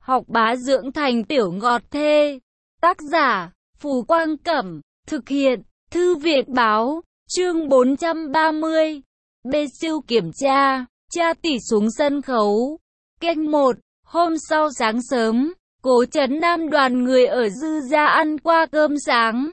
học bá dưỡng thành tiểu ngọt thê. Tác giả, Phù Quang Cẩm, thực hiện, Thư viện Báo, chương 430. Bê siêu kiểm tra tỷ xuống sân khấu. Canh 1, hôm sau sáng sớm, Cố Trấn Nam đoàn người ở Dư gia ăn qua cơm sáng.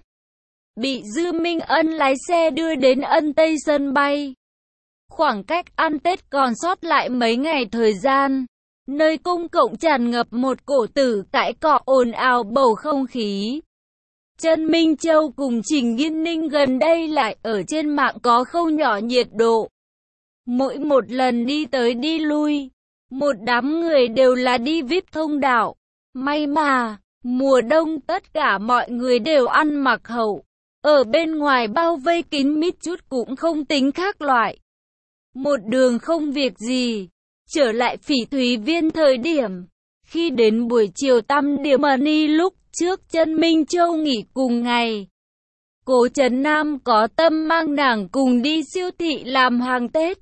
Bị Dư Minh Ân lái xe đưa đến Ân Tây sân bay. Khoảng cách ăn Tết còn sót lại mấy ngày thời gian. Nơi công cộng tràn ngập một cổ tử cãi cọ ồn ào bầu không khí. Trần Minh Châu cùng Trình Nghiên Ninh gần đây lại ở trên mạng có không nhỏ nhiệt độ. Mỗi một lần đi tới đi lui, một đám người đều là đi VIP thông đạo. May mà, mùa đông tất cả mọi người đều ăn mặc hậu. Ở bên ngoài bao vây kín mít chút cũng không tính khác loại. Một đường không việc gì. Trở lại Phỉ Thúy Viên thời điểm. Khi đến buổi chiều tăm điểm money lúc trước Trần Minh Châu nghỉ cùng ngày. Cố Trấn Nam có tâm mang nàng cùng đi siêu thị làm hàng Tết.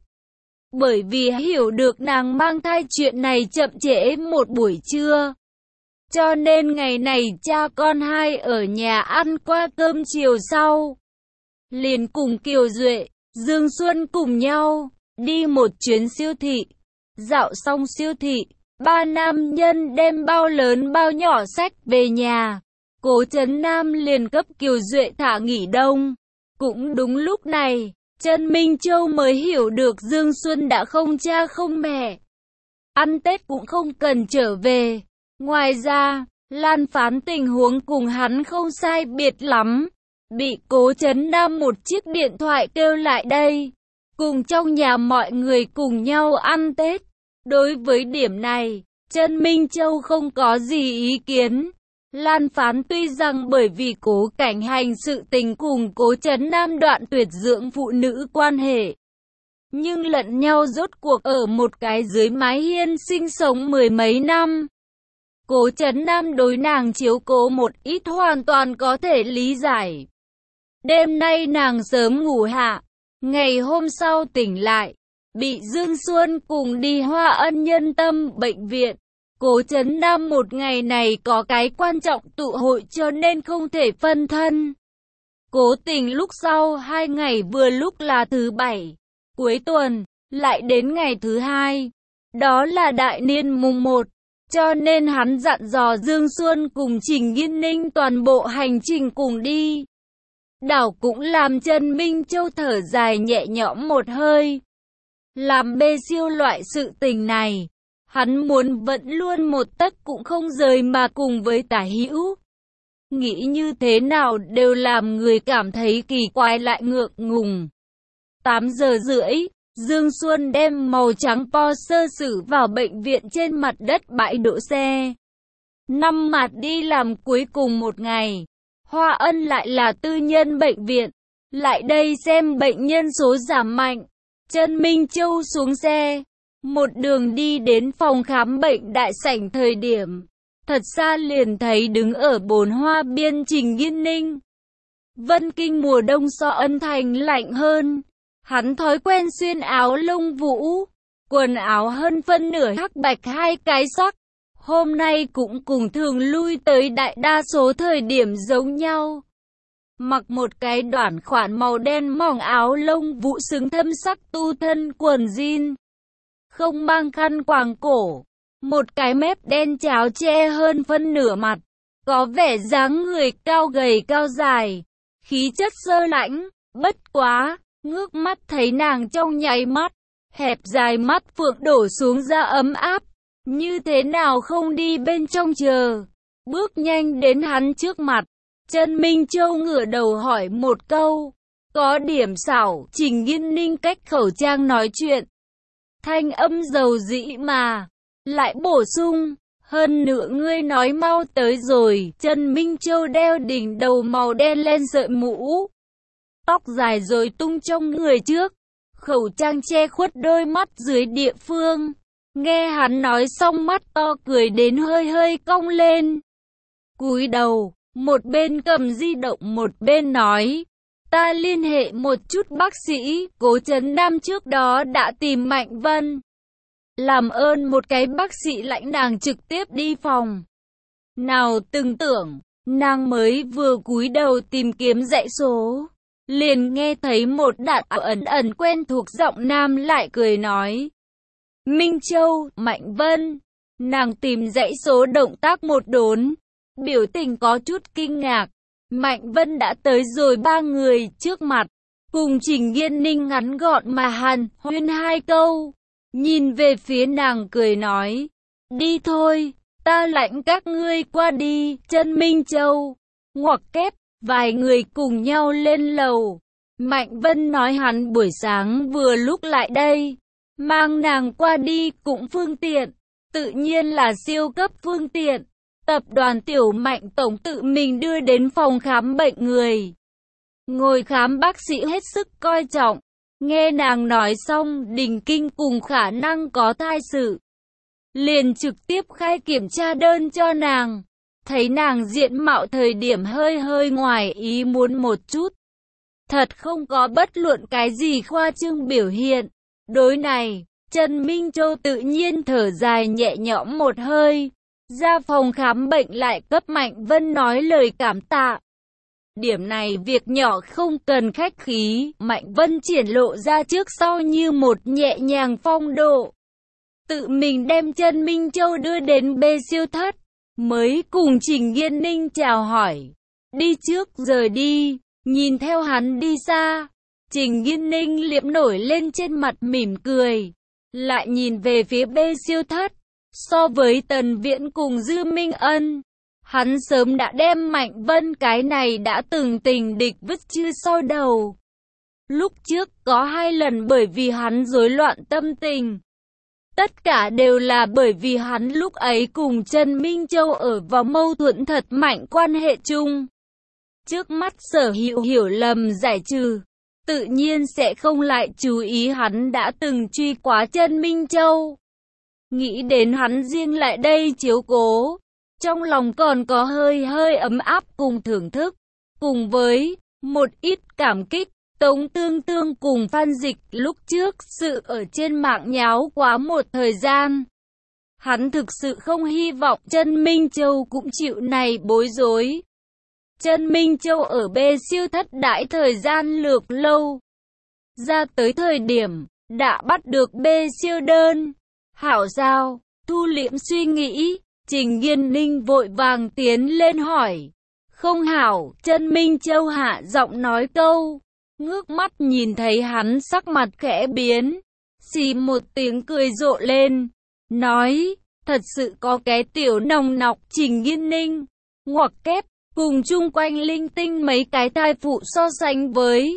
Bởi vì hiểu được nàng mang thai chuyện này chậm trễ một buổi trưa. Cho nên ngày này cha con hai ở nhà ăn qua cơm chiều sau. Liền cùng Kiều Duệ, Dương Xuân cùng nhau, đi một chuyến siêu thị. Dạo xong siêu thị, ba nam nhân đem bao lớn bao nhỏ xách về nhà. Cố Trấn Nam liền cấp Kiều Duệ thả nghỉ đông. Cũng đúng lúc này, Trần Minh Châu mới hiểu được Dương Xuân đã không cha không mẹ. Ăn Tết cũng không cần trở về. Ngoài ra, Lan Phán tình huống cùng hắn không sai biệt lắm. Bị Cố Trấn Nam một chiếc điện thoại kêu lại đây. Cùng trong nhà mọi người cùng nhau ăn Tết. Đối với điểm này, Trần Minh Châu không có gì ý kiến. Lan Phán tuy rằng bởi vì Cố Cảnh Hành sự tình cùng Cố Trấn Nam đoạn tuyệt dưỡng phụ nữ quan hệ. Nhưng lẫn nhau rốt cuộc ở một cái dưới mái hiên sinh sống mười mấy năm. Cố Trấn Nam đối nàng chiếu cố một ít hoàn toàn có thể lý giải. Đêm nay nàng sớm ngủ hạ, ngày hôm sau tỉnh lại, bị Dương Xuân cùng đi Hoa Ân Nhân Tâm bệnh viện. Cố Trấn Nam một ngày này có cái quan trọng tụ hội cho nên không thể phân thân. Cố tình lúc sau 2 ngày vừa lúc là thứ Bảy, cuối tuần, lại đến ngày thứ Hai. Đó là đại niên mùng 1, cho nên hắn dặn dò Dương Xuân cùng Trình Nghiên Ninh toàn bộ hành trình cùng đi. Đảo cũng làm Trần Minh Châu thở dài nhẹ nhõm một hơi. Làm bê siêu loại sự tình này, hắn muốn vẫn luôn một tấc cũng không rời mà cùng với Tả Hữu. Nghĩ như thế nào đều làm người cảm thấy kỳ quái lại ngượng ngùng. 8 giờ rưỡi, Dương Xuân đem màu trắng Porsche xử vào bệnh viện trên mặt đất bãi đỗ xe. 5 mặt đi làm cuối cùng một ngày. Hoa Ân lại là tư nhân bệnh viện. Lại đây xem bệnh nhân số giảm mạnh. Trần Minh Châu xuống xe. Một đường đi đến phòng khám bệnh đại sảnh thời điểm. Thật xa liền thấy đứng ở bồn hoa biên Trình Nghiên Ninh. Vân Kinh mùa đông so Ân Thành lạnh hơn. Hắn thói quen xuyên áo lông vũ. Quần áo hơn phân nửa hắc bạch hai cái sắc. Hôm nay cũng cùng thường lui tới đại đa số thời điểm giống nhau. Mặc một cái đoản khoản màu đen mỏng áo lông vũ xứng thâm sắc tu thân quần jean. Không mang khăn quàng cổ. Một cái mép đen cháo che hơn phân nửa mặt. Có vẻ dáng người cao gầy cao dài. Khí chất sơ lãnh, bất quá, ngước mắt thấy nàng trong nháy mắt. Hẹp dài mắt phượng đổ xuống ra ấm áp. Như thế nào không đi bên trong chờ. Bước nhanh đến hắn trước mặt. Trần Minh Châu ngửa đầu hỏi một câu. Có điểm xảo, Trình Nghiên Ninh cách khẩu trang nói chuyện. Thanh âm dầu dĩ mà. Lại bổ sung. Hơn nữa ngươi nói mau tới rồi. Trần Minh Châu đeo đỉnh đầu màu đen lên sợi mũ. Tóc dài rồi tung trong người trước. Khẩu trang che khuất đôi mắt dưới địa phương. Nghe hắn nói xong mắt to cười đến hơi hơi cong lên. Cúi đầu, một bên cầm di động một bên nói. Ta liên hệ một chút bác sĩ, Cố Trấn Nam trước đó đã tìm Mạnh Vân. Làm ơn một cái bác sĩ lãnh nàng trực tiếp đi phòng. Nào từng tưởng, nàng mới vừa cúi đầu tìm kiếm dãy số, liền nghe thấy một đạn ẩn ẩn quen thuộc giọng nam lại cười nói. Minh Châu, Mạnh Vân. Nàng tìm dãy số động tác một đốn, biểu tình có chút kinh ngạc. Mạnh Vân đã tới rồi ba người trước mặt, cùng Trình Yên Ninh ngắn gọn mà hàn huyên hai câu. Nhìn về phía nàng cười nói, đi thôi, ta lãnh các ngươi qua đi. Chân Minh Châu, ngoặc kép, vài người cùng nhau lên lầu. Mạnh Vân nói hắn buổi sáng vừa lúc lại đây, mang nàng qua đi cũng phương tiện, tự nhiên là siêu cấp phương tiện. Tập đoàn Tiểu Mạnh tổng tự mình đưa đến phòng khám bệnh người. Ngồi khám bác sĩ hết sức coi trọng. Nghe nàng nói xong đình kinh cùng khả năng có thai sự, liền trực tiếp khai kiểm tra đơn cho nàng. Thấy nàng diện mạo thời điểm hơi ngoài ý muốn một chút. Thật không có bất luận cái gì khoa trương biểu hiện. Đối này, Trần Minh Châu tự nhiên thở dài nhẹ nhõm một hơi. Ra phòng khám bệnh lại cấp Mạnh Vân nói lời cảm tạ. Điểm này việc nhỏ không cần khách khí, Mạnh Vân triển lộ ra trước sau như một nhẹ nhàng phong độ. Tự mình đem Trần Minh Châu đưa đến bê siêu thất, mới cùng Trình Yên Ninh chào hỏi. Đi trước rời đi, nhìn theo hắn đi xa, Trình Yên Ninh liễm nổi lên trên mặt mỉm cười. Lại nhìn về phía bê siêu thất, so với Tần Viễn cùng Dư Minh Ân, hắn sớm đã đem Mạnh Vân cái này đã từng tình địch vứt chưa sau đầu. Lúc trước có 2 lần bởi vì hắn rối loạn tâm tình. Tất cả đều là bởi vì hắn lúc ấy cùng Trần Minh Châu ở vào mâu thuẫn thật mạnh quan hệ chung. Trước mắt Sở Hữu hiểu lầm giải trừ, tự nhiên sẽ không lại chú ý hắn đã từng truy quá Trần Minh Châu. Nghĩ đến hắn riêng lại đây chiếu cố, trong lòng còn có hơi ấm áp cùng thưởng thức, cùng với một ít cảm kích. Tống Tương Tương cùng Phan Dịch lúc trước sự ở trên mạng nháo quá một thời gian. Hắn thực sự không hy vọng Trần Minh Châu cũng chịu này bối rối. Trần Minh Châu ở bê siêu thất đãi thời gian lược lâu. Ra tới thời điểm, đã bắt được bê siêu đơn. Hảo sao, thu liễm suy nghĩ, Trình Yên Ninh vội vàng tiến lên hỏi. Không hảo, Trần Minh Châu hạ giọng nói câu. Ngước mắt nhìn thấy hắn sắc mặt khẽ biến, xì một tiếng cười rộ lên, nói, thật sự có cái tiểu nòng nọc. Trình Yên Ninh, ngoặc kép, cùng chung quanh linh tinh mấy cái thai phụ so sánh với.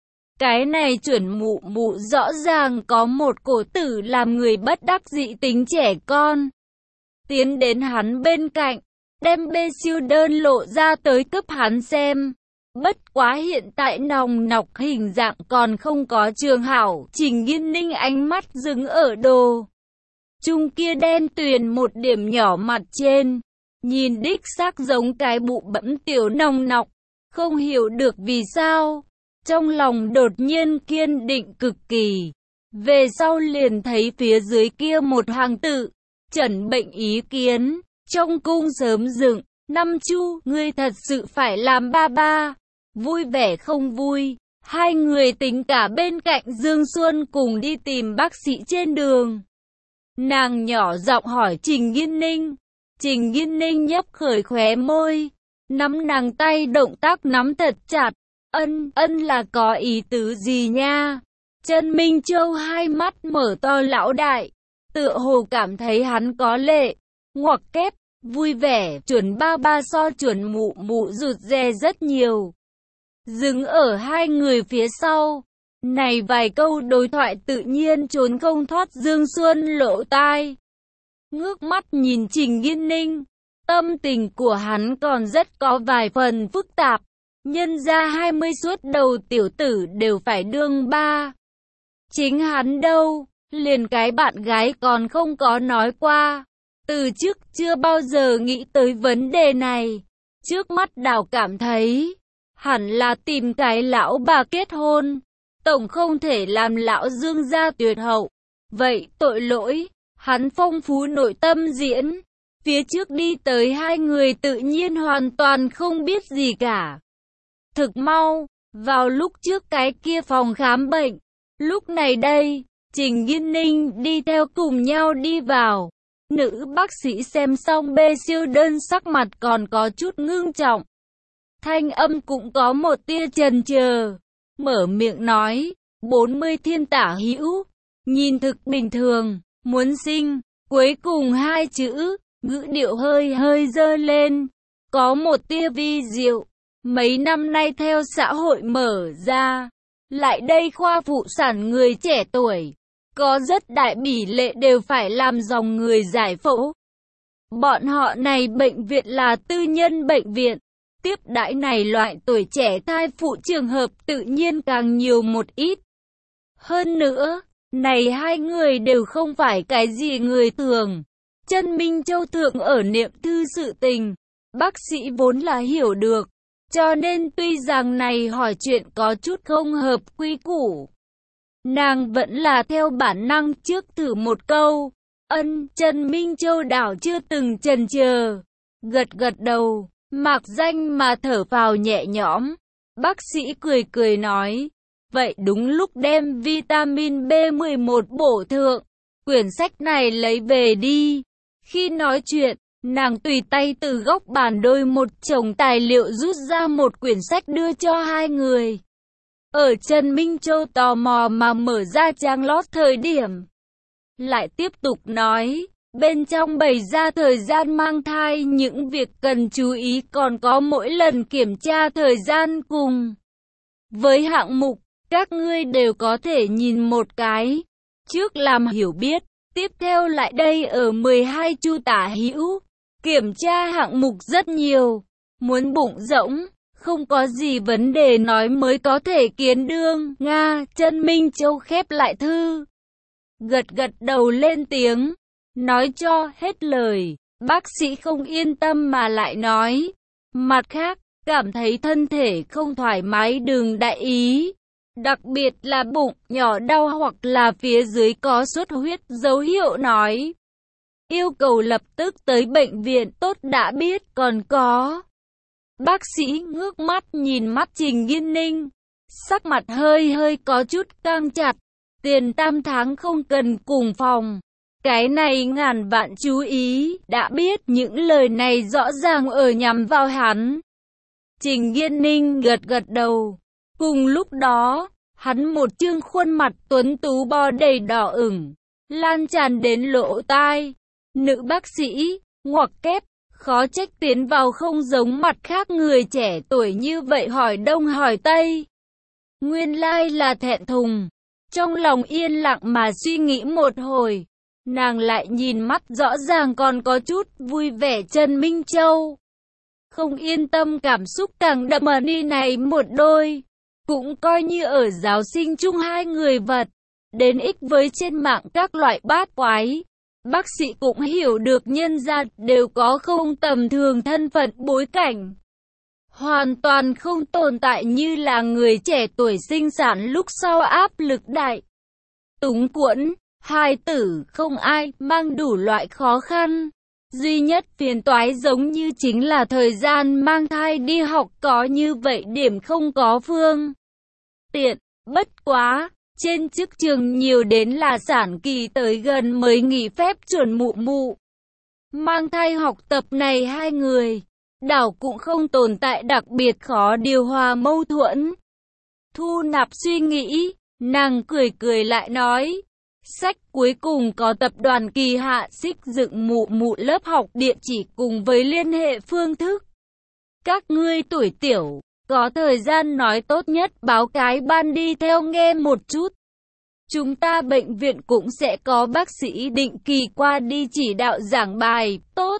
Cái này chuẩn mụ rõ ràng có một cổ tử làm người bất đắc dĩ tính trẻ con. Tiến đến hắn bên cạnh, đem bê siêu đơn lộ ra tới cấp hắn xem. Bất quá hiện tại nòng nọc hình dạng còn không có trường hảo. Trình Yên Ninh ánh mắt dừng ở đồ chung kia đen tuyền một điểm nhỏ mặt trên, nhìn đích xác giống cái bụ bẫm tiểu nòng nọc. Không hiểu được vì sao, trong lòng đột nhiên kiên định cực kỳ. Về sau liền thấy phía dưới kia một hàng tự, Trần bệnh ý kiến, trong cung sớm dựng, năm chu, ngươi thật sự phải làm ba ba. Vui vẻ không vui, hai người tính cả bên cạnh Dương Xuân cùng đi tìm bác sĩ trên đường. Nàng nhỏ giọng hỏi Trình Yên Ninh. Trình Yên Ninh nhấp khởi khóe môi, nắm nàng tay động tác nắm thật chặt. Ân là có ý tứ gì nha? Trần Minh Châu hai mắt mở to lão đại, tựa hồ cảm thấy hắn có lệ, ngoặc kép, vui vẻ, chuẩn ba ba so chuẩn mụ rụt rè rất nhiều. Dừng ở hai người phía sau, này vài câu đối thoại tự nhiên trốn không thoát Dương Xuân lỗ tai. Ngước mắt nhìn Trình Yên Ninh, tâm tình của hắn còn rất có vài phần phức tạp. Nhân ra 20 suốt đầu tiểu tử đều phải đương ba. Chính hắn đâu, liền cái bạn gái còn không có nói qua. Từ trước chưa bao giờ nghĩ tới vấn đề này. Trước mắt đào cảm thấy, hẳn là tìm cái lão bà kết hôn. Tổng không thể làm lão Dương gia tuyệt hậu. Vậy tội lỗi, Hắn phong phú nội tâm diễn. Phía trước đi tới hai người tự nhiên hoàn toàn không biết gì cả. Thực mau, vào lúc trước cái kia phòng khám bệnh. Lúc này đây, Trình Nghiên Ninh đi theo cùng nhau đi vào. Nữ bác sĩ xem xong bê siêu đơn sắc mặt còn có chút ngưng trọng. Thanh âm cũng có một tia chần chờ. Mở miệng nói, 40 thiên tả hữu, nhìn thực bình thường, muốn sinh, cuối cùng hai chữ, ngữ điệu hơi hơi dơ lên, có một tia vi diệu. Mấy năm nay theo xã hội mở ra, lại đây khoa phụ sản người trẻ tuổi, có rất đại tỷ lệ đều phải làm dòng người giải phẫu. Bọn họ này bệnh viện là tư nhân bệnh viện, tiếp đãi này loại tuổi trẻ thai phụ trường hợp tự nhiên càng nhiều một ít. Hơn nữa, này hai người đều không phải cái gì người thường. Chân Minh Châu thượng ở niệm thư sự tình, bác sĩ vốn là hiểu được, cho nên tuy rằng này hỏi chuyện có chút không hợp quy củ, nàng vẫn là theo bản năng trước thử một câu. Trần Minh Châu đảo chưa từng chần chờ, gật gật đầu, mạc danh mà thở phào nhẹ nhõm. Bác sĩ cười cười nói, vậy đúng lúc đem vitamin B11 bổ thượng, quyển sách này lấy về đi. Khi nói chuyện, nàng tùy tay từ góc bàn đôi một chồng tài liệu rút ra một quyển sách đưa cho hai người. Ở Trần Minh Châu tò mò mà mở ra trang lót thời điểm, lại tiếp tục nói, bên trong bày ra thời gian mang thai, những việc cần chú ý, còn có mỗi lần kiểm tra thời gian cùng với hạng mục, các ngươi đều có thể nhìn một cái, trước làm hiểu biết, tiếp theo lại đây ở 12 chu tả hữu, kiểm tra hạng mục rất nhiều, muốn bụng rỗng, không có gì vấn đề nói mới có thể kiến đương. Nga, Trần Minh Châu khép lại thư, gật gật đầu lên tiếng, nói cho hết lời. Bác sĩ không yên tâm mà lại nói, mặt khác, cảm thấy thân thể không thoải mái đừng đại ý, đặc biệt là bụng nhỏ đau hoặc là phía dưới có xuất huyết dấu hiệu nói, yêu cầu lập tức tới bệnh viện. Tốt đã biết. Còn có, bác sĩ ngước mắt nhìn mắt Trình Nghiên Ninh, sắc mặt hơi hơi có chút căng chặt. Tiền 8 tháng không cần cùng phòng, cái này ngàn vạn chú ý. Đã biết. Những lời này rõ ràng ở nhằm vào hắn. Trình Nghiên Ninh gật gật đầu. Cùng lúc đó, hắn một trương khuôn mặt tuấn tú bo đầy đỏ ửng, lan tràn đến lỗ tai. Nữ bác sĩ, ngoặc kép, khó trách tiến vào không giống mặt khác người trẻ tuổi như vậy, hỏi đông hỏi tây. Nguyên lai là thẹn thùng. Trong lòng yên lặng mà suy nghĩ một hồi, nàng lại nhìn mắt rõ ràng còn có chút vui vẻ Trần Minh Châu. Không yên tâm cảm xúc càng đậm ở đi này một đôi. Cũng coi như ở giáo sinh chung hai người vật, đến ích với trên mạng các loại bát quái. Bác sĩ cũng hiểu được nhân gia đều có không tầm thường thân phận bối cảnh, hoàn toàn không tồn tại như là người trẻ tuổi sinh sản lúc sau áp lực đại, túng quẫn, hài tử không ai, mang đủ loại khó khăn. Duy nhất phiền toái giống như chính là thời gian mang thai đi học có như vậy điểm không có phương tiện. Bất quá, trên chức trường nhiều đến là sản kỳ tới gần mới nghỉ phép chuẩn mụ mụ. Mang thai học tập này hai người, đảo cũng không tồn tại đặc biệt khó điều hòa mâu thuẫn. Thu nạp suy nghĩ, nàng cười cười lại nói, sách cuối cùng có tập đoàn Kỳ Hạ xích dựng mụ mụ lớp học địa chỉ cùng với liên hệ phương thức. Các ngươi tuổi tiểu, có thời gian nói tốt nhất báo cái ban đi theo nghe một chút. Chúng ta bệnh viện cũng sẽ có bác sĩ định kỳ qua đi chỉ đạo giảng bài. Tốt.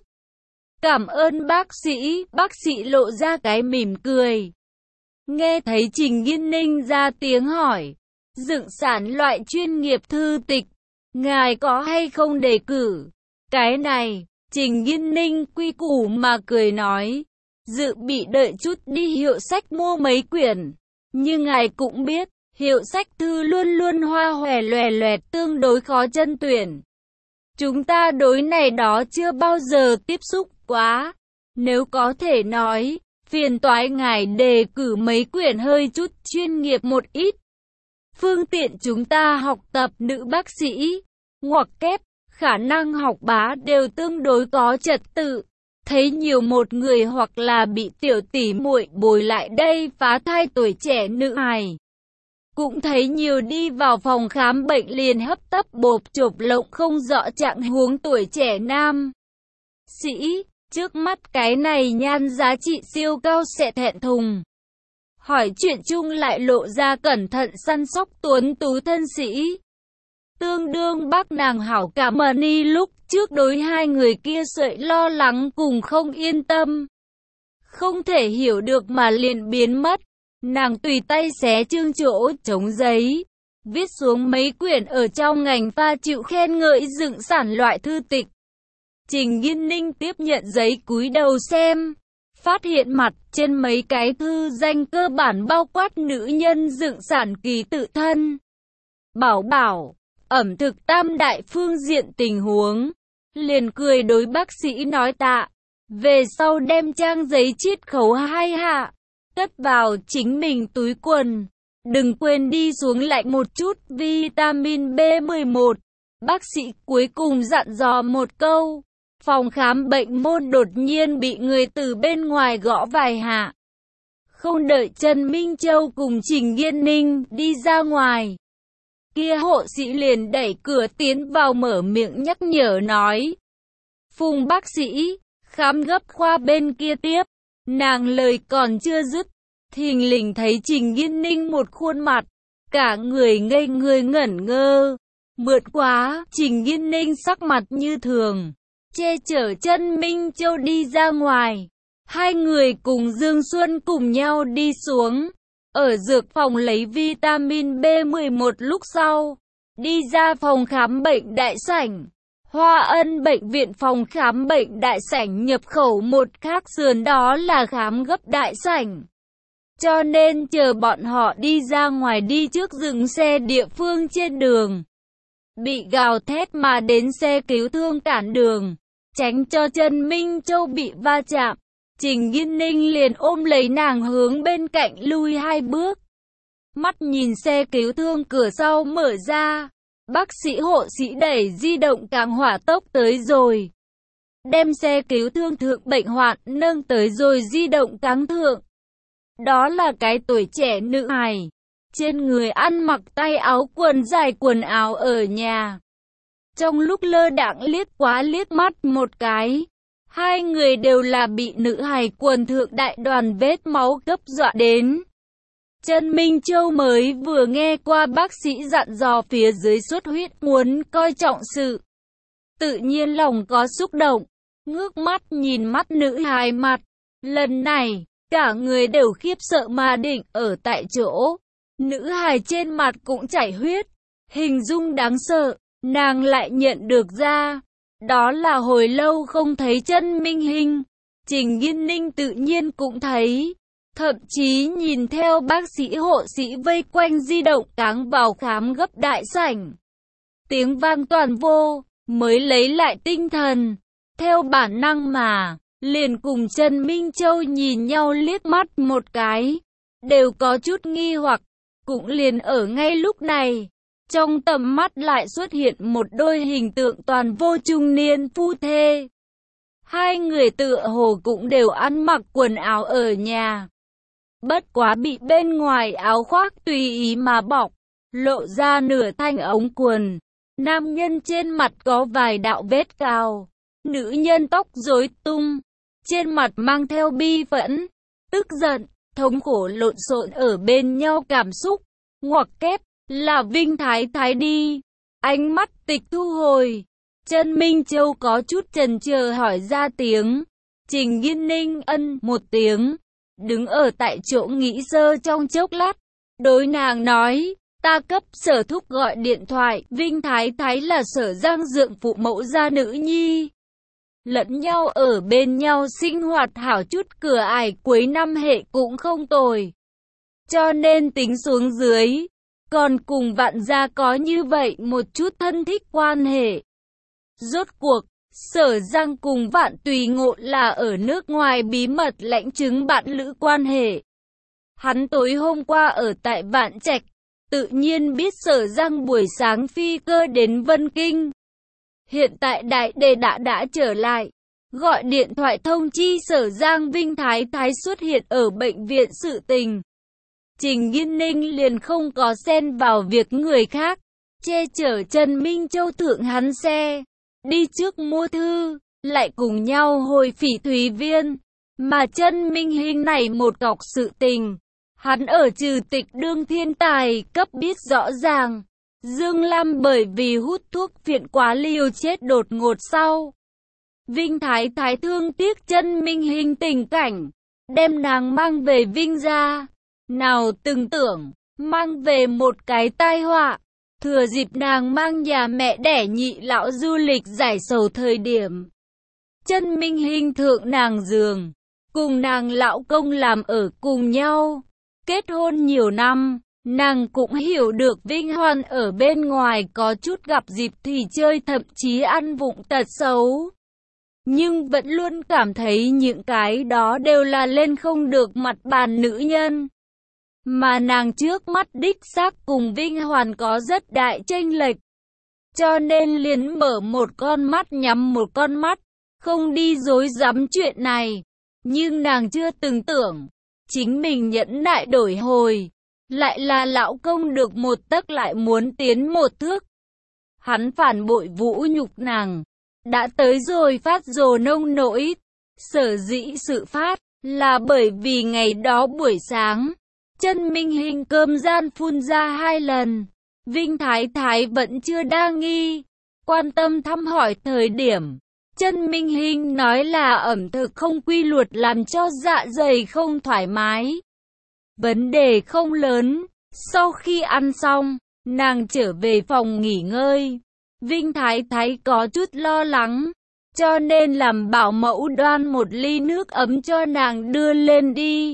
Cảm ơn bác sĩ. Bác sĩ lộ ra cái mỉm cười. Nghe thấy Trình Nghiên Ninh ra tiếng hỏi, dựng sản loại chuyên nghiệp thư tịch, ngài có hay không đề cử? Cái này, Trình Nghiên Ninh quy củ mà cười nói, dự bị đợi chút đi hiệu sách mua mấy quyển. Như ngài cũng biết, hiệu sách thư luôn luôn hoa hòe loè loẹt, tương đối khó chân tuyển. Chúng ta đối này đó chưa bao giờ tiếp xúc quá. Nếu có thể nói, phiền toái ngài đề cử mấy quyển hơi chút chuyên nghiệp một ít. Phương tiện chúng ta học tập nữ bác sĩ, ngoặc kép, khả năng học bá đều tương đối có trật tự. Thấy nhiều một người hoặc là bị tiểu tỷ muội bồi lại đây phá thai tuổi trẻ nữ hài. Cũng thấy nhiều đi vào phòng khám bệnh liền hấp tấp bộp chộp lộng không rõ trạng huống tuổi trẻ nam sĩ. Trước mắt cái này nhan giá trị siêu cao sẽ thẹn thùng. Hỏi chuyện chung lại lộ ra cẩn thận săn sóc tuấn tú thân sĩ. Tương đương bác nàng hảo cảm mani lúc trước đối hai người kia sợi lo lắng cùng không yên tâm. Không thể hiểu được mà liền biến mất. Nàng tùy tay xé chương chỗ trống giấy, viết xuống mấy quyển ở trong ngành pha chịu khen ngợi dựng sản loại thư tịch. Trình Nghiên Ninh tiếp nhận giấy cúi đầu xem, phát hiện mặt trên mấy cái thư danh cơ bản bao quát nữ nhân dựng sản ký tự thân, bảo bảo, ẩm thực tam đại phương diện tình huống. Liền cười đối bác sĩ nói tạ, về sau đem trang giấy chiết khấu 2 hạ, cất vào chính mình túi quần. Đừng quên đi xuống lạnh một chút vitamin B11. Bác sĩ cuối cùng dặn dò một câu. Phòng khám bệnh môn đột nhiên bị người từ bên ngoài gõ vài hạ. Không đợi Trần Minh Châu cùng Trình Nghiên Ninh đi ra ngoài, kia hộ sĩ liền đẩy cửa tiến vào mở miệng nhắc nhở nói. Phùng bác sĩ, khám gấp khoa bên kia tiếp. Nàng lời còn chưa dứt, thình lình thấy Trình Nghiên Ninh một khuôn mặt, cả người ngây người ngẩn ngơ. Mượt quá, Trình Nghiên Ninh sắc mặt như thường, che chở Trần Minh Châu đi ra ngoài. Hai người cùng Dương Xuân cùng nhau đi xuống, ở dược phòng lấy vitamin B11 lúc sau, đi ra phòng khám bệnh đại sảnh. Hoa Ân bệnh viện phòng khám bệnh đại sảnh nhập khẩu một khác sườn đó là khám gấp đại sảnh. Cho nên chờ bọn họ đi ra ngoài đi trước dừng xe địa phương trên đường. Bị gào thét mà đến xe cứu thương cản đường, tránh cho Trần Minh Châu bị va chạm. Trình Nghiên Ninh liền ôm lấy nàng hướng bên cạnh lui 2 bước. Mắt nhìn xe cứu thương cửa sau mở ra. Bác sĩ hộ sĩ đẩy di động càng hỏa tốc tới rồi. Đem xe cứu thương thượng bệnh hoạn nâng tới rồi di động cáng thượng. Đó là cái tuổi trẻ nữ hài. Trên người ăn mặc tay áo quần dài quần áo ở nhà. Trong lúc lơ đãng liếc mắt một cái. Hai người đều là bị nữ hài quần thượng đại đoàn vết máu cấp dọa đến. Trần Minh Châu mới vừa nghe qua bác sĩ dặn dò phía dưới xuất huyết muốn coi trọng sự. Tự nhiên lòng có xúc động, ngước mắt nhìn mắt nữ hài mặt. Lần này, cả người đều khiếp sợ mà định ở tại chỗ. Nữ hài trên mặt cũng chảy huyết, hình dung đáng sợ, nàng lại nhận được ra. Đó là hồi lâu không thấy Trần Minh Hinh. Trình Nghiên Ninh tự nhiên cũng thấy. Thậm chí nhìn theo bác sĩ hộ sĩ vây quanh di động cáng vào khám gấp đại sảnh. Tiếng vang toàn vô, mới lấy lại tinh thần. Theo bản năng mà, liền cùng Trần Minh Châu nhìn nhau liếc mắt một cái. Đều có chút nghi hoặc, cũng liền ở ngay lúc này. Trong tầm mắt lại xuất hiện một đôi hình tượng toàn vô trung niên phu thê. Hai người tựa hồ cũng đều ăn mặc quần áo ở nhà. Bất quá bị bên ngoài áo khoác tùy ý mà bọc, lộ ra nửa thanh ống quần. Nam nhân trên mặt có vài đạo vết cào, nữ nhân tóc rối tung, trên mặt mang theo bi phẫn, tức giận, thống khổ lộn xộn ở bên nhau cảm xúc. Ngoặc kép, là Vinh Thái Thái đi. Ánh mắt tịch thu hồi, Trần Minh Châu có chút chần chờ hỏi ra tiếng. Trình Nghiên Ninh ân một tiếng, đứng ở tại chỗ nghĩ sơ trong chốc lát, đối nàng nói, ta cấp Sở thúc gọi điện thoại, Vinh Thái Thái là Sở Giang Dượng phụ mẫu gia nữ nhi. Lẫn nhau ở bên nhau sinh hoạt hảo chút cửa ải cuối năm hệ cũng không tồi. Cho nên tính xuống dưới, còn cùng Vạn gia có như vậy một chút thân thích quan hệ. Rốt cuộc, Sở Giang cùng Vạn Tùy Ngộ là ở nước ngoài bí mật lãnh chứng bạn lữ quan hệ. Hắn tối hôm qua ở tại Vạn Trạch, tự nhiên biết Sở Giang buổi sáng phi cơ đến Vân Kinh. Hiện tại đại đệ đã trở lại, gọi điện thoại thông chi Sở Giang Vinh Thái Thái xuất hiện ở bệnh viện sự tình. Trình Nghiên Ninh liền không có xen vào việc người khác, che chở Trần Minh Châu thượng hắn xe, đi trước mua thư, lại cùng nhau hồi Phỉ Thúy Viên. Mà Trần Minh Hinh này một cọc sự tình, hắn ở trừ tịch đương thiên tài cấp biết rõ ràng. Dương Lam bởi vì hút thuốc phiện quá liều chết đột ngột sau. Vinh Thái Thái thương tiếc Trần Minh Hinh tình cảnh, đem nàng mang về Vinh gia. Nào từng tưởng, mang về một cái tai họa. Thừa dịp nàng mang nhà mẹ đẻ nhị lão du lịch giải sầu thời điểm, Trần Minh Hinh thượng nàng giường, cùng nàng lão công làm ở cùng nhau. Kết hôn nhiều năm, nàng cũng hiểu được Vinh Hoan ở bên ngoài có chút gặp dịp thì chơi, thậm chí ăn vụng tật xấu. Nhưng vẫn luôn cảm thấy những cái đó đều là lên không được mặt bàn nữ nhân. Mà nàng trước mắt đích xác cùng Vinh Hoàn có rất đại chênh lệch. Cho nên liền mở một con mắt nhắm một con mắt, không đi dối dám chuyện này. Nhưng nàng chưa từng tưởng, chính mình nhẫn nại đổi hồi, lại là lão công được một tấc lại muốn tiến một thước. Hắn phản bội vũ nhục nàng, đã tới rồi phát rồ nông nỗi. Sở dĩ sự phát, là bởi vì ngày đó buổi sáng, Trần Minh Hinh cơm gian phun ra 2 lần. Vinh Thái Thái vẫn chưa đa nghi, quan tâm thăm hỏi thời điểm. Trần Minh Hinh nói là ẩm thực không quy luật làm cho dạ dày không thoải mái. Vấn đề không lớn, sau khi ăn xong, nàng trở về phòng nghỉ ngơi. Vinh Thái Thái có chút lo lắng, cho nên làm bảo mẫu đoan một ly nước ấm cho nàng đưa lên đi.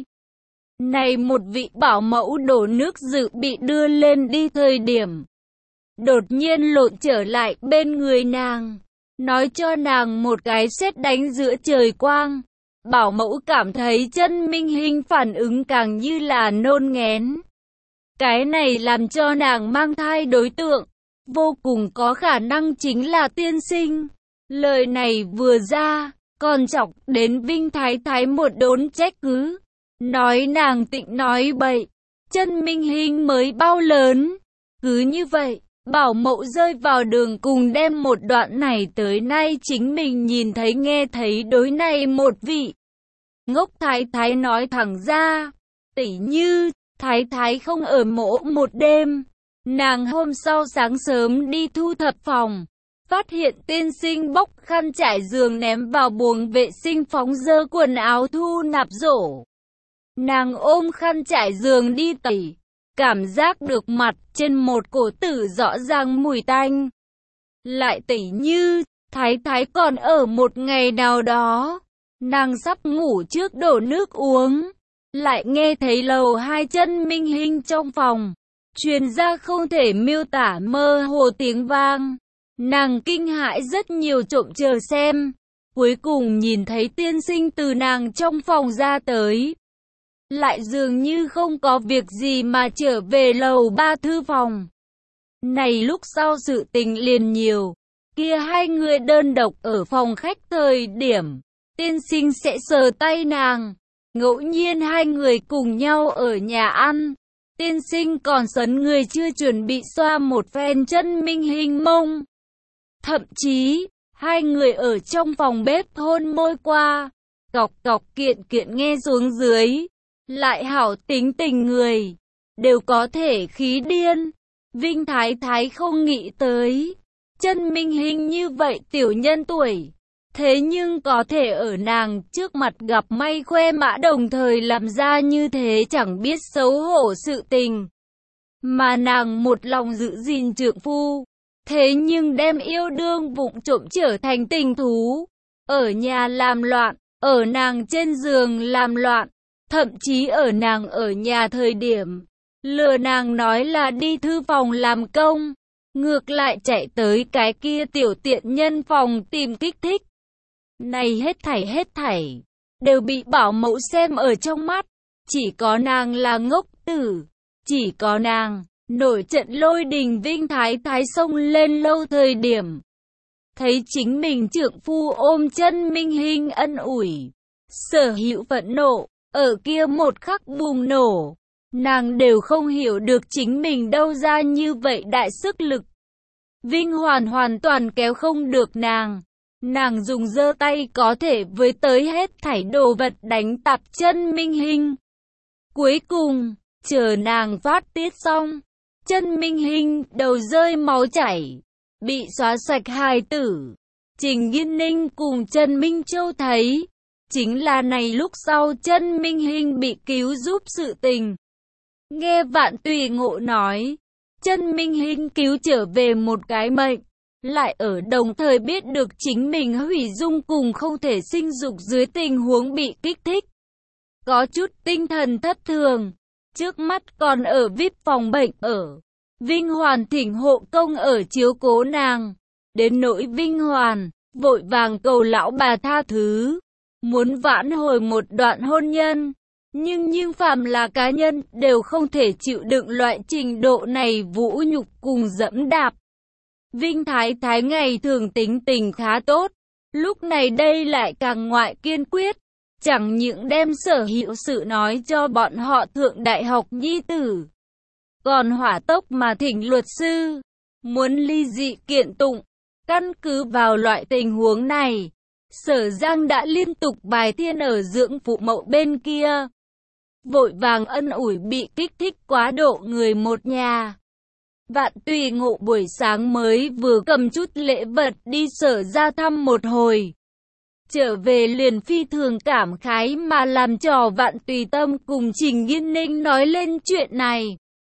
Này một vị bảo mẫu đổ nước dự bị đưa lên đi thời điểm, đột nhiên lộn trở lại bên người nàng, nói cho nàng một cái sét đánh giữa trời quang. Bảo mẫu cảm thấy Trần Minh Hinh phản ứng càng như là nôn nghén. Cái này làm cho nàng mang thai đối tượng, vô cùng có khả năng chính là tiên sinh. Lời này vừa ra, còn chọc đến Vinh Thái Thái một đốn trách cứ. Nói nàng tịnh nói bậy, Trần Minh Hinh mới bao lớn. Cứ như vậy, bảo mẫu rơi vào đường cùng, đem một đoạn này tới nay chính mình nhìn thấy nghe thấy đối này một vị ngốc Thái Thái nói thẳng ra. Tỉ như, Thái Thái không ở mỗ một đêm, nàng hôm sau sáng sớm đi thu thập phòng, phát hiện tiên sinh bóc khăn trải giường ném vào buồng vệ sinh phóng dơ quần áo thu nạp rổ. Nàng ôm khăn trải giường đi tẩy, cảm giác được mặt trên một cổ tử rõ ràng mùi tanh. Lại tỉ như, Thái Thái còn ở một ngày nào đó, nàng sắp ngủ trước đổ nước uống, lại nghe thấy lầu 2 Trần Minh Hinh trong phòng truyền ra không thể miêu tả mơ hồ tiếng vang. Nàng kinh hãi rất nhiều, trộm chờ xem, cuối cùng nhìn thấy tiên sinh từ nàng trong phòng ra tới, lại dường như không có việc gì mà trở về lầu 3 thư phòng. Này lúc sau sự tình liền nhiều, kia hai người đơn độc ở phòng khách thời điểm, tiên sinh sẽ sờ tay nàng. Ngẫu nhiên hai người cùng nhau ở nhà ăn, tiên sinh còn sấn người chưa chuẩn bị xoa một phen Trần Minh Hinh mông. Thậm chí, hai người ở trong phòng bếp hôn môi qua, cọc cọc kiện kiện nghe xuống dưới. Lại hảo tính tình người, đều có thể khí điên. Vinh Thái Thái không nghĩ tới, Trần Minh Hinh như vậy tiểu nhân tuổi, thế nhưng có thể ở nàng trước mặt gặp may khoe mã, đồng thời làm ra như thế chẳng biết xấu hổ sự tình. Mà nàng một lòng giữ gìn trượng phu, thế nhưng đem yêu đương vụng trộm trở thành tình thú. Ở nhà làm loạn, ở nàng trên giường làm loạn, thậm chí ở nàng ở nhà thời điểm, lừa nàng nói là đi thư phòng làm công. ngược lại chạy tới cái kia tiểu tiện nhân phòng tìm kích thích. Này hết thảy, đều bị bảo mẫu xem ở trong mắt. Chỉ có nàng là ngốc tử, chỉ có nàng, nổi trận lôi đình vinh thái xông lên lâu thời điểm. Thấy chính mình trượng phu ôm chân Minh Hinh ân ủi, sở hữu phẫn nộ, ở kia một khắc bùng nổ. Nàng đều không hiểu được chính mình đâu ra như vậy đại sức lực. Vinh hoàn toàn kéo không được nàng. Nàng dùng giơ tay có thể với tới hết thảy đồ vật đánh tạp chân Minh Hinh. Cuối cùng, chờ nàng phát tiết xong, chân Minh Hinh đầu rơi máu chảy, bị xóa sạch hài tử. Trình Nghiên Ninh cùng Trần Minh Châu thấy, chính là này lúc sau chân Minh Hinh bị cứu giúp sự tình. Nghe Vạn Tùy Ngộ nói, chân Minh Hinh cứu trở về một cái mệnh, lại ở đồng thời biết được chính mình hủy dung cùng không thể sinh dục dưới tình huống bị kích thích. Có chút tinh thần thất thường, trước mắt còn ở VIP phòng bệnh ở. Vinh Hoàn thỉnh hộ công ở chiếu cố nàng, đến nỗi Vinh Hoàn, vội vàng cầu lão bà tha thứ, muốn vãn hồi một đoạn hôn nhân. Nhưng phàm là cá nhân đều không thể chịu đựng loại trình độ này vũ nhục cùng dẫm đạp. Vinh Thái Thái ngày thường tính tình khá tốt, lúc này đây lại càng ngoại kiên quyết, chẳng những đem sở hữu sự nói cho bọn họ thượng đại học nhi tử, còn hỏa tốc mà thỉnh luật sư, muốn ly dị kiện tụng. Căn cứ vào loại tình huống này, Sở Giang đã liên tục bài thiên ở dưỡng phụ mẫu bên kia, vội vàng ân ủi bị kích thích quá độ người một nhà. Vạn Tùy Ngộ buổi sáng mới vừa cầm chút lễ vật đi Sở ra thăm một hồi, trở về liền phi thường cảm khái mà làm trò Vạn Tùy Tâm cùng Trình Nghiên Ninh nói lên chuyện này.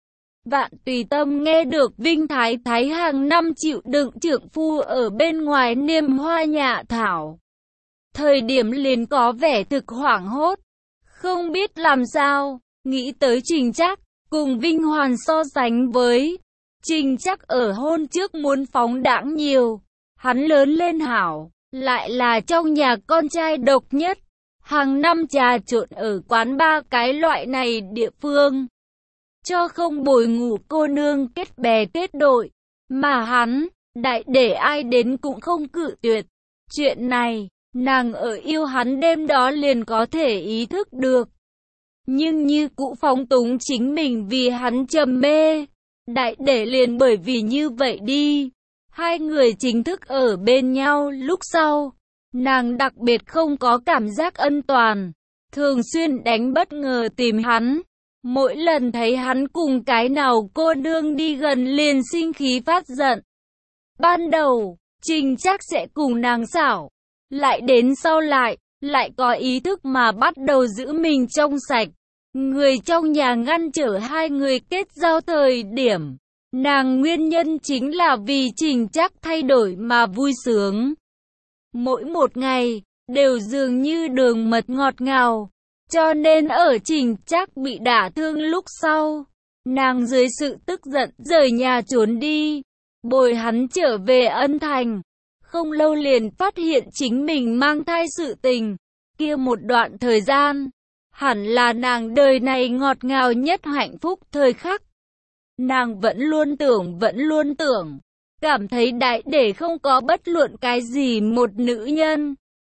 Vạn Tùy Tâm nghe được Vinh Thái Thái hàng năm chịu đựng trượng phu ở bên ngoài niêm hoa nhạ thảo, thời điểm liền có vẻ thực hoảng hốt, không biết làm sao, nghĩ tới Trình Trác, cùng Vinh Hoàn so sánh với. Trình Trác ở hôn trước muốn phóng đãng nhiều, hắn lớn lên hảo, lại là trong nhà con trai độc nhất, hàng năm trà trộn ở quán ba cái loại này địa phương, cho không bồi ngủ cô nương kết bè kết đội, mà hắn, đại để ai đến cũng không cự tuyệt. Chuyện này, nàng ở yêu hắn đêm đó liền có thể ý thức được. Nhưng như cũ phóng túng chính mình vì hắn trầm mê, đại để liền bởi vì như vậy đi. Hai người chính thức ở bên nhau lúc sau, nàng đặc biệt không có cảm giác an toàn, thường xuyên đánh bất ngờ tìm hắn. Mỗi lần thấy hắn cùng cái nào cô nương đi gần liền sinh khí phát giận. Ban đầu, Trình Trác sẽ cùng nàng xảo, lại đến sau lại có ý thức mà bắt đầu giữ mình trong sạch. Người trong nhà ngăn trở hai người kết giao thời điểm, nàng nguyên nhân chính là vì Trình Trác thay đổi mà vui sướng. Mỗi một ngày, đều dường như đường mật ngọt ngào. Cho nên ở Trình Trác bị đả thương lúc sau, nàng dưới sự tức giận rời nhà trốn đi, bồi hắn trở về Ân Thành. Không lâu liền phát hiện chính mình mang thai sự tình, kia một đoạn thời gian, hẳn là nàng đời này ngọt ngào nhất hạnh phúc thời khắc. Nàng vẫn luôn tưởng, cảm thấy đại để không có bất luận cái gì một nữ nhân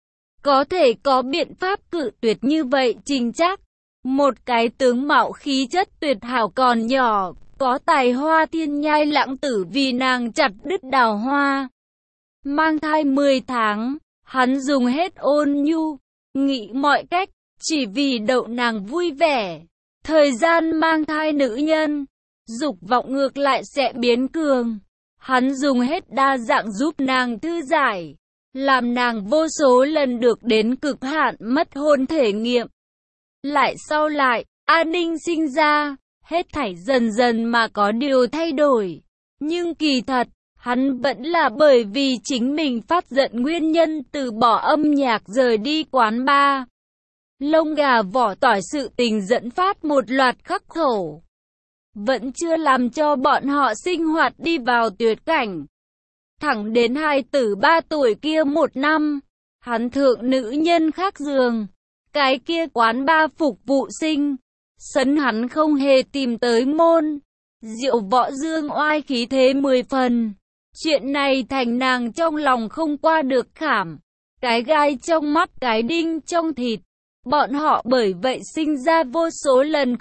có thể có biện pháp cự tuyệt như vậy Trình Trác. Một cái tướng mạo khí chất tuyệt hảo còn nhỏ, có tài hoa thiên nhai lãng tử vì nàng chặt đứt đào hoa. Mang thai 10 tháng, hắn dùng hết ôn nhu, nghĩ mọi cách, chỉ vì đậu nàng vui vẻ. Thời gian mang thai nữ nhân, dục vọng ngược lại sẽ biến cường. Hắn dùng hết đa dạng giúp nàng thư giải, làm nàng vô số lần được đến cực hạn mất hôn thể nghiệm. Lại sau lại, An Ninh sinh ra, hết thảy dần dần mà có điều thay đổi. Nhưng kỳ thật, hắn vẫn là bởi vì chính mình phát giận nguyên nhân từ bỏ âm nhạc rời đi quán bar. Lông gà vỏ tỏi sự tình dẫn phát một loạt khắc khẩu. vẫn chưa làm cho bọn họ sinh hoạt đi vào tuyệt cảnh. Thẳng đến hai tử 3 tuổi kia một năm, hắn thượng nữ nhân khác giường, cái kia quán ba phục vụ sinh, sấn hắn không hề tìm tới môn, diệu võ dương oai khí thế 10 phần. Chuyện này thành nàng trong lòng không qua được khảm, cái gai trong mắt cái đinh trong thịt. Bọn họ bởi vậy sinh ra vô số lần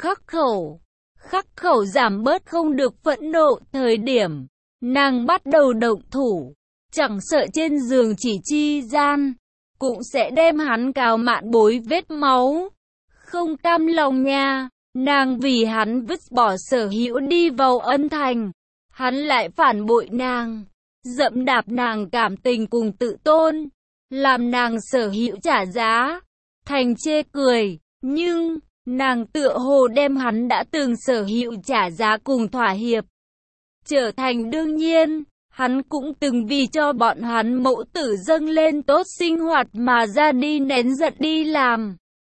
khắc khẩu giảm bớt không được phẫn nộ thời điểm. Nàng bắt đầu động thủ, chẳng sợ trên giường chỉ chi gian, cũng sẽ đem hắn cào mạn bối vết máu. Không cam lòng nha, nàng vì hắn vứt bỏ sở hữu đi vào ân thành, hắn lại phản bội nàng, dẫm đạp nàng cảm tình cùng tự tôn, làm nàng sở hữu trả giá, thành chê cười. Nhưng, nàng tựa hồ đem hắn đã từng sở hữu trả giá cùng thỏa hiệp trở thành đương nhiên. Hắn cũng từng vì cho bọn hắn mẫu tử dâng lên tốt sinh hoạt mà ra đi nén giận đi làm.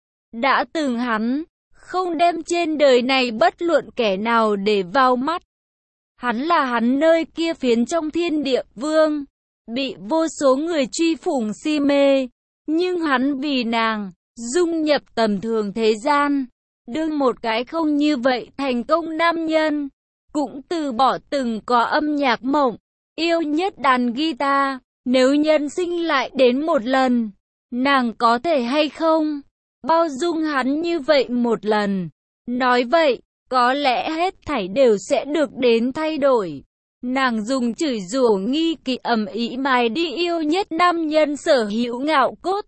Đã từng hắn không đem trên đời này bất luận kẻ nào để vào mắt. Hắn là hắn nơi kia phiến trong thiên địa vương, bị vô số người truy phủng si mê. Nhưng hắn vì nàng, dung nhập tầm thường thế gian, đương một cái không như vậy thành công nam nhân. Cũng từ bỏ từng có âm nhạc mộng, yêu nhất đàn guitar. Nếu nhân sinh lại đến một lần, nàng có thể hay không bao dung hắn như vậy một lần? Nói vậy, có lẽ hết thảy đều sẽ được đến thay đổi. Nàng dùng chửi rủa nghi kỵ ầm ĩ mài đi yêu nhất nam nhân sở hữu ngạo cốt.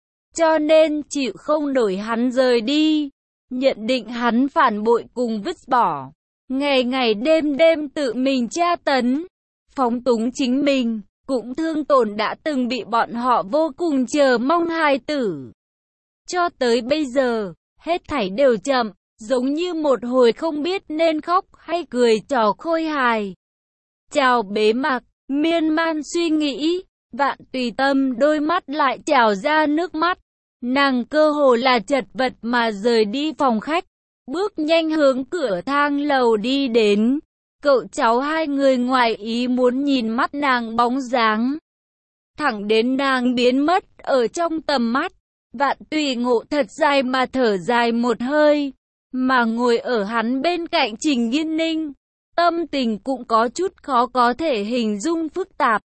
Cho nên chịu không nổi hắn rời đi, nhận định hắn phản bội cùng vứt bỏ. Ngày ngày đêm đêm tự mình tra tấn, phóng túng chính mình, cũng thương tổn đã từng bị bọn họ vô cùng chờ mong hài tử. Cho tới bây giờ, hết thảy đều chậm, giống như một hồi không biết nên khóc hay cười trò khôi hài. Chào bế mạc, miên man suy nghĩ, Vạn Tùy Tâm đôi mắt lại trào ra nước mắt. Nàng cơ hồ là chật vật mà rời đi phòng khách, bước nhanh hướng cửa thang lầu đi đến. Cậu cháu hai người ngoài ý muốn nhìn mắt nàng bóng dáng, thẳng đến nàng biến mất ở trong tầm mắt. Vạn Tùy Ngộ thật dài mà thở dài một hơi, mà ngồi ở hắn bên cạnh Trình Nghiên Ninh, tâm tình cũng có chút khó có thể hình dung phức tạp.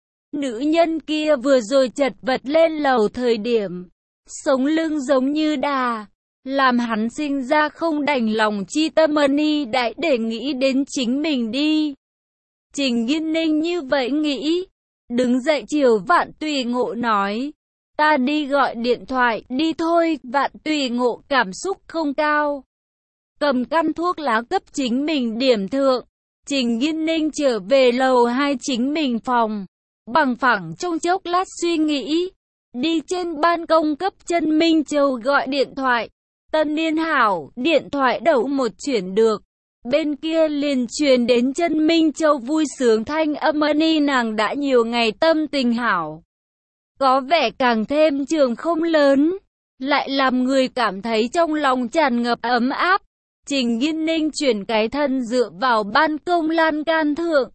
Nữ nhân kia vừa rồi chật vật lên lầu thời điểm, sống lưng giống như đà, làm hắn sinh ra không đành lòng chi tâm ni đại để nghĩ đến chính mình đi. Trình Nghiên Ninh như vậy nghĩ, đứng dậy chiều Vạn Tùy Ngộ nói, ta đi gọi điện thoại, đi thôi. Vạn Tùy Ngộ cảm xúc không cao, cầm căn thuốc lá cấp chính mình điểm thượng. Trình Nghiên Ninh trở về lầu 2 chính mình phòng, bằng phẳng trong chốc lát suy nghĩ, đi trên ban công cấp Chân Minh Châu gọi điện thoại. Tân niên hảo, điện thoại đậu một chuyển được, bên kia liền truyền đến Chân Minh Châu vui sướng thanh âm ni nàng đã nhiều ngày tâm tình hảo, có vẻ càng thêm trường không lớn, lại làm người cảm thấy trong lòng tràn ngập ấm áp. Trình Nghiên Ninh chuyển cái thân dựa vào ban công lan can thượng,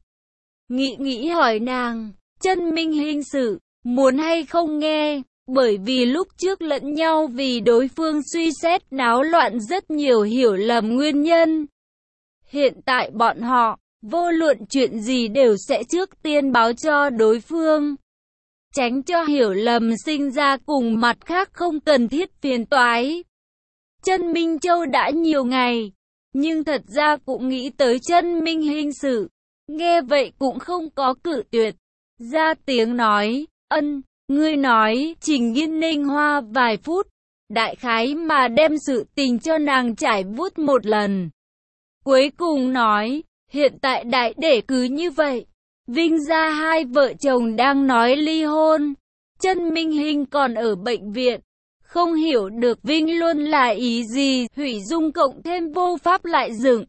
nghĩ hỏi nàng, Chân Minh hình sự, muốn hay không nghe? Bởi vì lúc trước lẫn nhau vì đối phương suy xét náo loạn rất nhiều hiểu lầm nguyên nhân. Hiện tại bọn họ, vô luận chuyện gì đều sẽ trước tiên báo cho đối phương, tránh cho hiểu lầm sinh ra cùng mặt khác không cần thiết phiền toái. Chân Minh Châu đã nhiều ngày, nhưng thật ra cũng nghĩ tới Chân Minh hình sự, nghe vậy cũng không có cự tuyệt, ra tiếng nói, ân. Ngươi nói, Trình Nghiên Ninh hoa vài phút, đại khái mà đem sự tình cho nàng trải vuốt một lần. Cuối cùng nói, hiện tại đại để cứ như vậy, Vinh gia hai vợ chồng đang nói ly hôn, Chân Minh Hinh còn ở bệnh viện, không hiểu được Vinh luôn là ý gì. Hủy Dung cộng thêm vô pháp lại dựng.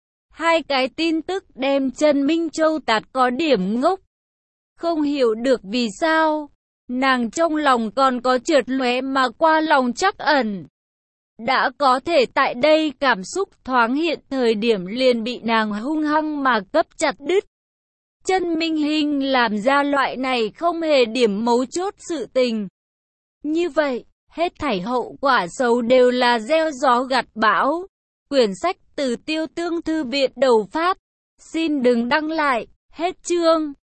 Hai cái tin tức đem Chân Minh Châu tạt có điểm ngốc, không hiểu được vì sao. Nàng trong lòng còn có chợt lóe mà qua lòng trắc ẩn. Đã có thể tại đây cảm xúc thoáng hiện thời điểm liền bị nàng hung hăng mà cấp chặt đứt. Chân Minh Hinh làm ra loại này không hề điểm mấu chốt sự tình. Như vậy, hết thảy hậu quả xấu đều là gieo gió gặt bão. Quyển sách từ Tiêu Tương Thư viện đầu phát. Xin đừng đăng lại, hết chương.